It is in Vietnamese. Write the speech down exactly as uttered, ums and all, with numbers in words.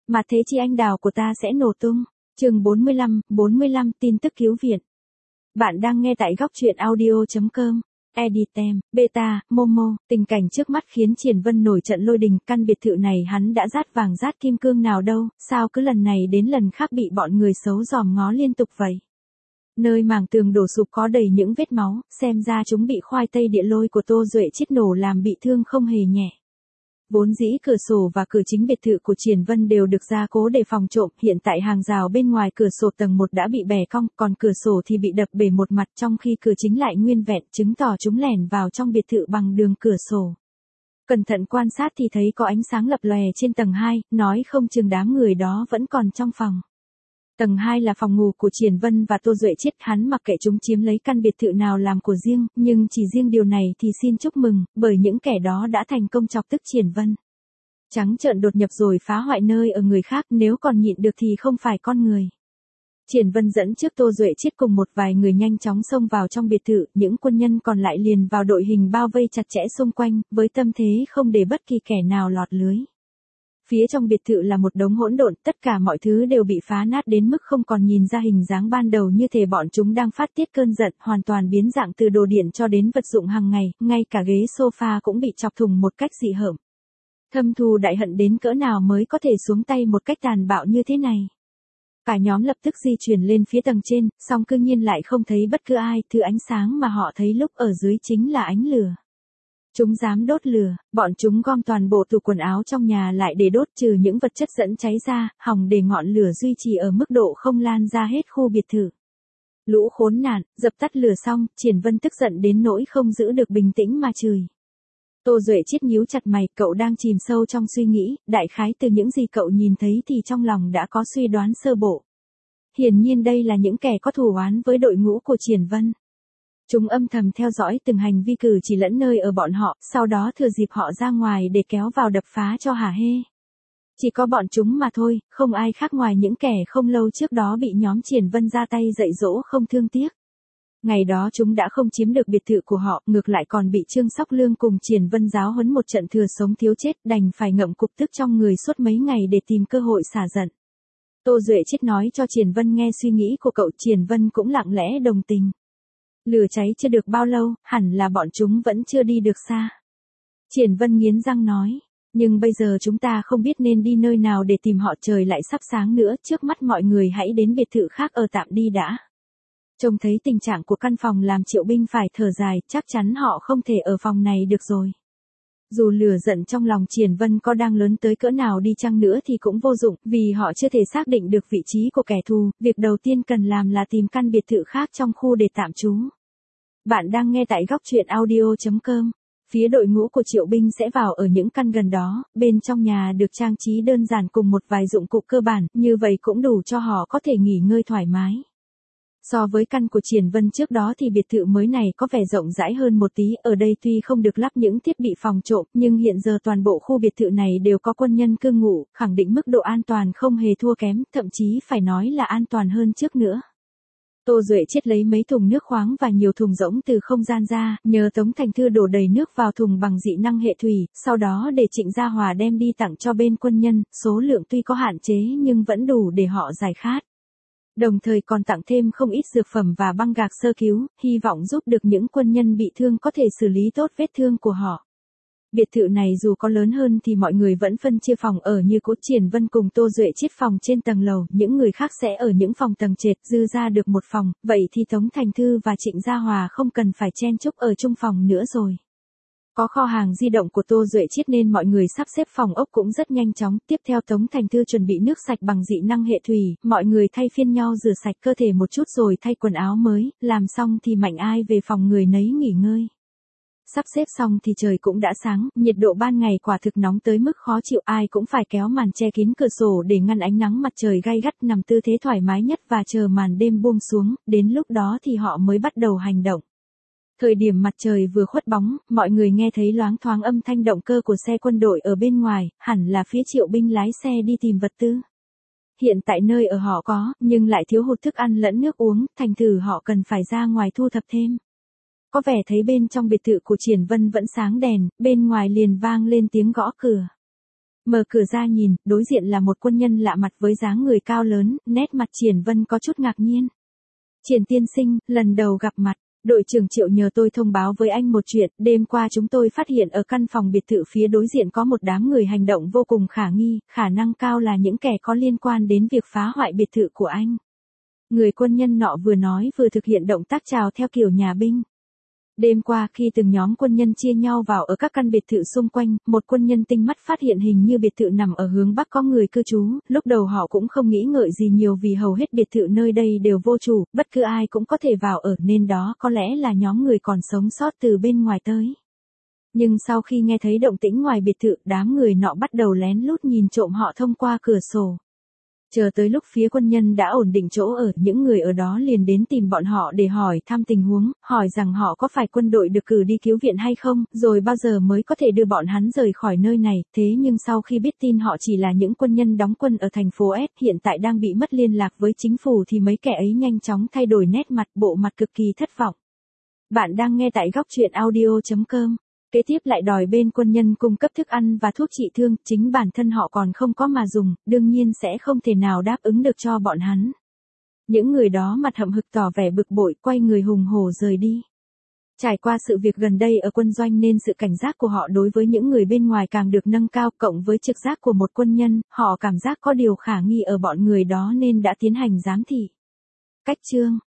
mà thế chi anh đào của ta sẽ nổ tung. Chương bốn mươi lăm, bốn mươi lăm tin tức cứu viện. Bạn đang nghe tại góc truyện audio chấm com. Editem, Beta, Momo, tình cảnh trước mắt khiến Triển Vân nổi trận lôi đình, căn biệt thự này hắn đã rát vàng rát kim cương nào đâu, sao cứ lần này đến lần khác bị bọn người xấu dòm ngó liên tục vậy. Nơi mảng tường đổ sụp có đầy những vết máu, xem ra chúng bị khoai tây địa lôi của Tô Duệ Chiết nổ làm bị thương không hề nhẹ. Vốn dĩ cửa sổ và cửa chính biệt thự của Triển Vân đều được gia cố để phòng trộm, hiện tại hàng rào bên ngoài cửa sổ tầng một đã bị bẻ cong, còn cửa sổ thì bị đập bể một mặt, trong khi cửa chính lại nguyên vẹn, chứng tỏ chúng lẻn vào trong biệt thự bằng đường cửa sổ. Cẩn thận quan sát thì thấy có ánh sáng lập lòe trên tầng hai, nói không chừng đám người đó vẫn còn trong phòng. Tầng hai là phòng ngủ của Triển Vân và Tô Duệ Chiết, hắn mặc kệ chúng chiếm lấy căn biệt thự nào làm của riêng, nhưng chỉ riêng điều này thì xin chúc mừng, bởi những kẻ đó đã thành công chọc tức Triển Vân. Trắng trợn đột nhập rồi phá hoại nơi ở người khác, nếu còn nhịn được thì không phải con người. Triển Vân dẫn trước Tô Duệ Chiết cùng một vài người nhanh chóng xông vào trong biệt thự, những quân nhân còn lại liền vào đội hình bao vây chặt chẽ xung quanh, với tâm thế không để bất kỳ kẻ nào lọt lưới. Phía trong biệt thự là một đống hỗn độn, tất cả mọi thứ đều bị phá nát đến mức không còn nhìn ra hình dáng ban đầu, như thể bọn chúng đang phát tiết cơn giận, hoàn toàn biến dạng từ đồ điện cho đến vật dụng hàng ngày, ngay cả ghế sofa cũng bị chọc thủng một cách dị hợm. Thâm thù đại hận đến cỡ nào mới có thể xuống tay một cách tàn bạo như thế này. Cả nhóm lập tức di chuyển lên phía tầng trên, song cương nhiên lại không thấy bất cứ ai, thứ ánh sáng mà họ thấy lúc ở dưới chính là ánh lửa. Chúng dám đốt lửa, bọn chúng gom toàn bộ tủ quần áo trong nhà lại để đốt, trừ những vật chất dẫn cháy ra, hòng để ngọn lửa duy trì ở mức độ không lan ra hết khu biệt thự. Lũ khốn nạn, dập tắt lửa xong, Triển Vân tức giận đến nỗi không giữ được bình tĩnh mà chửi. Tô Duệ Chiết nhíu chặt mày, cậu đang chìm sâu trong suy nghĩ, đại khái từ những gì cậu nhìn thấy thì trong lòng đã có suy đoán sơ bộ. Hiển nhiên đây là những kẻ có thù oán với đội ngũ của Triển Vân. Chúng âm thầm theo dõi từng hành vi cử chỉ lẫn nơi ở bọn họ, sau đó thừa dịp họ ra ngoài để kéo vào đập phá cho hả hê. Chỉ có bọn chúng mà thôi, không ai khác ngoài những kẻ không lâu trước đó bị nhóm Triển Vân ra tay dạy dỗ không thương tiếc. Ngày đó chúng đã không chiếm được biệt thự của họ, ngược lại còn bị Trương Sóc Lương cùng Triển Vân giáo huấn một trận thừa sống thiếu chết, đành phải ngậm cục tức trong người suốt mấy ngày để tìm cơ hội xả giận. Tô Duệ Chiết nói cho Triển Vân nghe suy nghĩ của cậu, Triển Vân cũng lặng lẽ đồng tình. Lửa cháy chưa được bao lâu, hẳn là bọn chúng vẫn chưa đi được xa. Triển Vân nghiến răng nói, nhưng bây giờ chúng ta không biết nên đi nơi nào để tìm họ, trời lại sắp sáng nữa, trước mắt mọi người hãy đến biệt thự khác ở tạm đi đã. Trông thấy tình trạng của căn phòng làm Triệu Binh phải thở dài, chắc chắn họ không thể ở phòng này được rồi. Dù lửa giận trong lòng Triển Vân có đang lớn tới cỡ nào đi chăng nữa thì cũng vô dụng, vì họ chưa thể xác định được vị trí của kẻ thù, việc đầu tiên cần làm là tìm căn biệt thự khác trong khu để tạm trú. Bạn đang nghe tại góc truyện audio chấm com. Phía đội ngũ của Triệu Binh sẽ vào ở những căn gần đó, bên trong nhà được trang trí đơn giản cùng một vài dụng cụ cơ bản, như vậy cũng đủ cho họ có thể nghỉ ngơi thoải mái. So với căn của Triển Vân trước đó thì biệt thự mới này có vẻ rộng rãi hơn một tí, ở đây tuy không được lắp những thiết bị phòng trộm, nhưng hiện giờ toàn bộ khu biệt thự này đều có quân nhân cư ngụ, khẳng định mức độ an toàn không hề thua kém, thậm chí phải nói là an toàn hơn trước nữa. Tô Duệ Chiết lấy mấy thùng nước khoáng và nhiều thùng rỗng từ không gian ra, nhờ Tống Thành Thư đổ đầy nước vào thùng bằng dị năng hệ thủy, sau đó để Trịnh Gia Hòa đem đi tặng cho bên quân nhân, số lượng tuy có hạn chế nhưng vẫn đủ để họ giải khát. Đồng thời còn tặng thêm không ít dược phẩm và băng gạc sơ cứu, hy vọng giúp được những quân nhân bị thương có thể xử lý tốt vết thương của họ. Biệt thự này dù có lớn hơn thì mọi người vẫn phân chia phòng ở như cũ, Triển Vân cùng Tô Duệ Chiết phòng trên tầng lầu, những người khác sẽ ở những phòng tầng trệt, dư ra được một phòng, vậy thì Tống Thành Thư và Trịnh Gia Hòa không cần phải chen chúc ở chung phòng nữa rồi. Có kho hàng di động của Tô Duệ Chiết nên mọi người sắp xếp phòng ốc cũng rất nhanh chóng, tiếp theo Tống Thành Thư chuẩn bị nước sạch bằng dị năng hệ thủy, mọi người thay phiên nhau rửa sạch cơ thể một chút rồi thay quần áo mới, làm xong thì mạnh ai về phòng người nấy nghỉ ngơi. Sắp xếp xong thì trời cũng đã sáng, nhiệt độ ban ngày quả thực nóng tới mức khó chịu, ai cũng phải kéo màn che kín cửa sổ để ngăn ánh nắng mặt trời gay gắt, nằm tư thế thoải mái nhất và chờ màn đêm buông xuống, đến lúc đó thì họ mới bắt đầu hành động. Thời điểm mặt trời vừa khuất bóng, mọi người nghe thấy loáng thoáng âm thanh động cơ của xe quân đội ở bên ngoài, hẳn là phía Triệu Binh lái xe đi tìm vật tư. Hiện tại nơi ở họ có, nhưng lại thiếu hụt thức ăn lẫn nước uống, thành thử họ cần phải ra ngoài thu thập thêm. Có vẻ thấy bên trong biệt thự của Triển Vân vẫn sáng đèn, bên ngoài liền vang lên tiếng gõ cửa. Mở cửa ra nhìn, đối diện là một quân nhân lạ mặt với dáng người cao lớn, nét mặt Triển Vân có chút ngạc nhiên. Triển tiên sinh, lần đầu gặp mặt, đội trưởng Triệu nhờ tôi thông báo với anh một chuyện, đêm qua chúng tôi phát hiện ở căn phòng biệt thự phía đối diện có một đám người hành động vô cùng khả nghi, khả năng cao là những kẻ có liên quan đến việc phá hoại biệt thự của anh. Người quân nhân nọ vừa nói vừa thực hiện động tác chào theo kiểu nhà binh. Đêm qua khi từng nhóm quân nhân chia nhau vào ở các căn biệt thự xung quanh, một quân nhân tinh mắt phát hiện hình như biệt thự nằm ở hướng bắc có người cư trú, lúc đầu họ cũng không nghĩ ngợi gì nhiều vì hầu hết biệt thự nơi đây đều vô chủ, bất cứ ai cũng có thể vào ở nên đó có lẽ là nhóm người còn sống sót từ bên ngoài tới. Nhưng sau khi nghe thấy động tĩnh ngoài biệt thự, đám người nọ bắt đầu lén lút nhìn trộm họ thông qua cửa sổ. Chờ tới lúc phía quân nhân đã ổn định chỗ ở, những người ở đó liền đến tìm bọn họ để hỏi thăm tình huống, hỏi rằng họ có phải quân đội được cử đi cứu viện hay không, rồi bao giờ mới có thể đưa bọn hắn rời khỏi nơi này, thế nhưng sau khi biết tin họ chỉ là những quân nhân đóng quân ở thành phố S hiện tại đang bị mất liên lạc với chính phủ thì mấy kẻ ấy nhanh chóng thay đổi nét mặt, bộ mặt cực kỳ thất vọng. Bạn đang nghe tại góc truyện audio chấm com. Kế tiếp lại đòi bên quân nhân cung cấp thức ăn và thuốc trị thương, chính bản thân họ còn không có mà dùng, đương nhiên sẽ không thể nào đáp ứng được cho bọn hắn. Những người đó mặt hậm hực tỏ vẻ bực bội, quay người hùng hổ rời đi. Trải qua sự việc gần đây ở quân doanh nên sự cảnh giác của họ đối với những người bên ngoài càng được nâng cao, cộng với trực giác của một quân nhân, họ cảm giác có điều khả nghi ở bọn người đó nên đã tiến hành giám thị. Cách chương